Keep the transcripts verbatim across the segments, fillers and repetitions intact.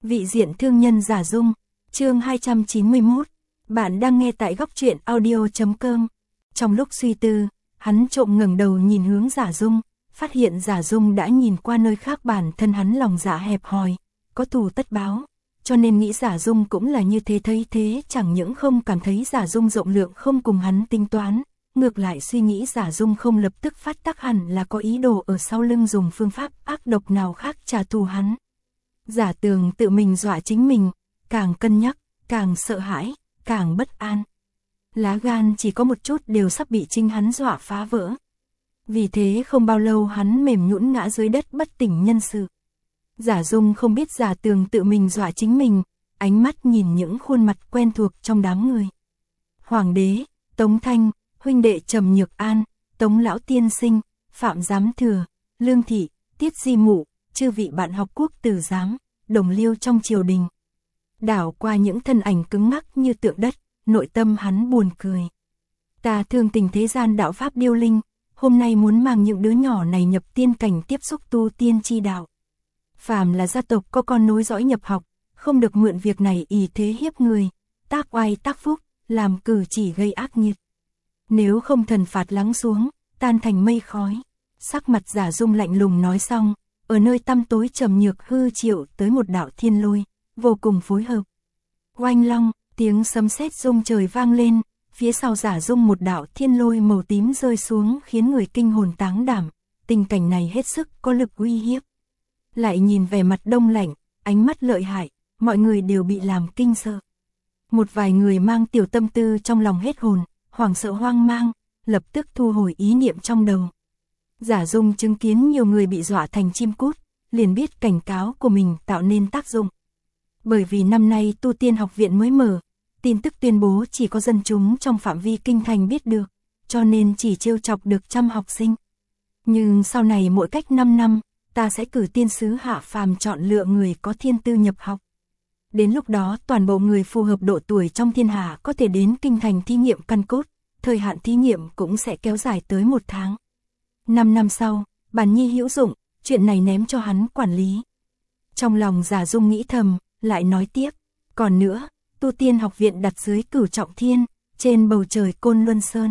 Vị diện thương nhân Giả Dung, chương hai trăm chín mươi mốt. Bạn đang nghe tại góc truyện audio chấm com. Trong lúc suy tư, hắn trộm ngẩng đầu nhìn hướng Giả Dung, phát hiện Giả Dung đã nhìn qua nơi khác, bản thân hắn lòng dạ hẹp hòi, có thù tất báo, cho nên nghĩ Giả Dung cũng là như thế. Thấy thế chẳng những không cảm thấy Giả Dung rộng lượng không cùng hắn tính toán, ngược lại suy nghĩ Giả Dung không lập tức phát tác hẳn là có ý đồ ở sau lưng dùng phương pháp ác độc nào khác trả thù hắn. Giả Tường tự mình dọa chính mình, càng cân nhắc, càng sợ hãi, càng bất an. Lá gan chỉ có một chút đều sắp bị chính hắn dọa phá vỡ. Vì thế không bao lâu hắn mềm nhũn ngã dưới đất bất tỉnh nhân sự. Giả Dung không biết Giả Tường tự mình dọa chính mình, ánh mắt nhìn những khuôn mặt quen thuộc trong đám người. Hoàng đế, Tống Thanh, huynh đệ Trầm Nhược An, Tống Lão Tiên Sinh, Phạm Giám Thừa, Lương Thị, Tiết Di Mụ, chư vị bạn học quốc tử giám, đồng liêu trong triều đình. Đảo qua những thân ảnh cứng ngắc như tượng đất, nội tâm hắn buồn cười. Ta thương tình thế gian đạo pháp điêu linh, hôm nay muốn mang những đứa nhỏ này nhập tiên cảnh tiếp xúc tu tiên chi đạo. Phàm là gia tộc có con nối dõi nhập học, không được mượn việc này ỷ thế hiếp người, tác oai tác phúc, làm cử chỉ gây ác nghiệt. Nếu không thần phạt lắng xuống, tan thành mây khói. Sắc mặt Giả Dung lạnh lùng nói xong, ở nơi tăm tối Trầm Nhược hư triệu tới một đạo thiên lôi, vô cùng phối hợp. Oanh long, tiếng sấm sét rung trời vang lên, phía sau Giả Dung một đạo thiên lôi màu tím rơi xuống khiến người kinh hồn táng đảm, tình cảnh này hết sức có lực uy hiếp. Lại nhìn vẻ mặt đông lạnh, ánh mắt lợi hại, mọi người đều bị làm kinh sợ. Một vài người mang tiểu tâm tư trong lòng hết hồn, hoảng sợ hoang mang, lập tức thu hồi ý niệm trong đầu. Giả Dung chứng kiến nhiều người bị dọa thành chim cút, liền biết cảnh cáo của mình tạo nên tác dụng. Bởi vì năm nay tu tiên học viện mới mở, tin tức tuyên bố chỉ có dân chúng trong phạm vi kinh thành biết được, cho nên chỉ trêu chọc được trăm học sinh. Nhưng sau này mỗi cách năm năm, ta sẽ cử tiên sứ hạ phàm chọn lựa người có thiên tư nhập học. Đến lúc đó toàn bộ người phù hợp độ tuổi trong thiên hạ có thể đến kinh thành thí nghiệm căn cốt, thời hạn thí nghiệm cũng sẽ kéo dài tới một tháng. Năm năm sau, Bản Nhi hữu dụng, chuyện này ném cho hắn quản lý. Trong lòng Giả Dung nghĩ thầm, lại nói tiếp, còn nữa, tu tiên học viện đặt dưới Cửu Trọng Thiên, trên bầu trời Côn Luân Sơn.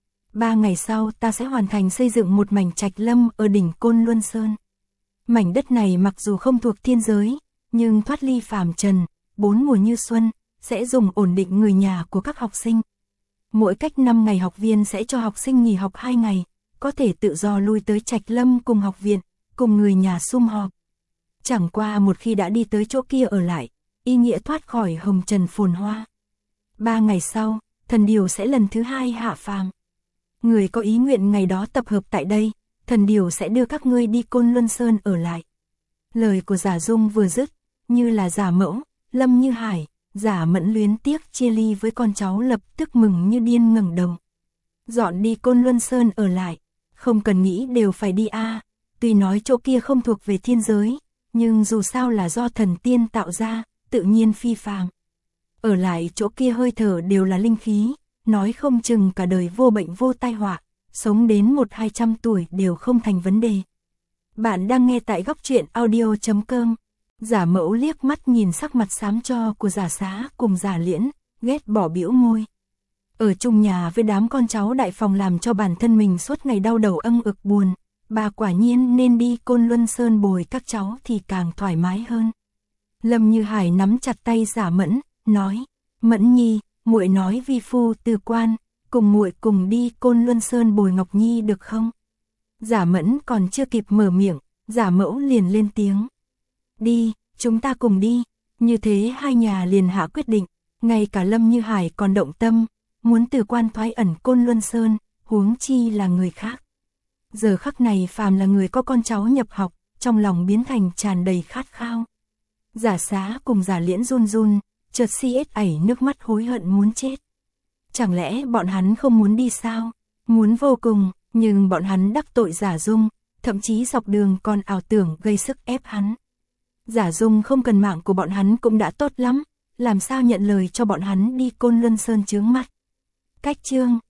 Ba ngày sau ta sẽ hoàn thành xây dựng một mảnh trạch lâm ở đỉnh Côn Luân Sơn. Mảnh đất này mặc dù không thuộc thiên giới, nhưng thoát ly phàm trần, bốn mùa như xuân, sẽ dùng ổn định người nhà của các học sinh. Mỗi cách năm ngày học viên sẽ cho học sinh nghỉ học hai ngày, có thể tự do lui tới trạch lâm cùng học viện, cùng người nhà sum họp. Chẳng qua một khi đã đi tới chỗ kia ở lại, ý nghĩa thoát khỏi hồng trần phồn hoa. Ba ngày sau, thần điều sẽ lần thứ hai hạ phàm. Người có ý nguyện ngày đó tập hợp tại đây, thần điều sẽ đưa các ngươi đi Côn Luân Sơn ở lại. Lời của Giả Dung vừa dứt, như là Giả Mẫu, Lâm Như Hải, Giả Mẫn luyến tiếc chia ly với con cháu lập tức mừng như điên ngẩng đầu. Dọn đi Côn Luân Sơn ở lại, không cần nghĩ đều phải đi a. À. Tuy nói chỗ kia không thuộc về thiên giới, nhưng dù sao là do thần tiên tạo ra, tự nhiên phi phàm. Ở lại chỗ kia hơi thở đều là linh khí, nói không chừng cả đời vô bệnh vô tai họa, sống đến một hai trăm tuổi đều không thành vấn đề. Bạn đang nghe tại góc truyện audio chấm com. Giả Mẫu liếc mắt nhìn sắc mặt xám cho của Giả Xá cùng Giả Liễn, ghét bỏ bĩu môi. Ở chung nhà với đám con cháu đại phòng làm cho bản thân mình suốt ngày đau đầu âng ực buồn, bà quả nhiên nên đi Côn Luân Sơn bồi các cháu thì càng thoải mái hơn. Lâm Như Hải nắm chặt tay Giả Mẫn, nói, Mẫn Nhi, muội nói vi phu từ quan, cùng muội cùng đi Côn Luân Sơn bồi Ngọc Nhi được không? Giả Mẫn còn chưa kịp mở miệng, Giả Mẫu liền lên tiếng. Đi, chúng ta cùng đi. Như thế hai nhà liền hạ quyết định, ngay cả Lâm Như Hải còn động tâm, muốn từ quan thoái ẩn Côn Luân Sơn, huống chi là người khác. Giờ khắc này phàm là người có con cháu nhập học, trong lòng biến thành tràn đầy khát khao. Giả Xá cùng Giả Liễn run run, chợt si ết ảy nước mắt hối hận muốn chết. Chẳng lẽ bọn hắn không muốn đi sao? Muốn vô cùng, nhưng bọn hắn đắc tội Giả Dung, thậm chí dọc đường còn ảo tưởng gây sức ép hắn. Giả Dung không cần mạng của bọn hắn cũng đã tốt lắm, làm sao nhận lời cho bọn hắn đi Côn Luân Sơn chướng mắt. Cách chương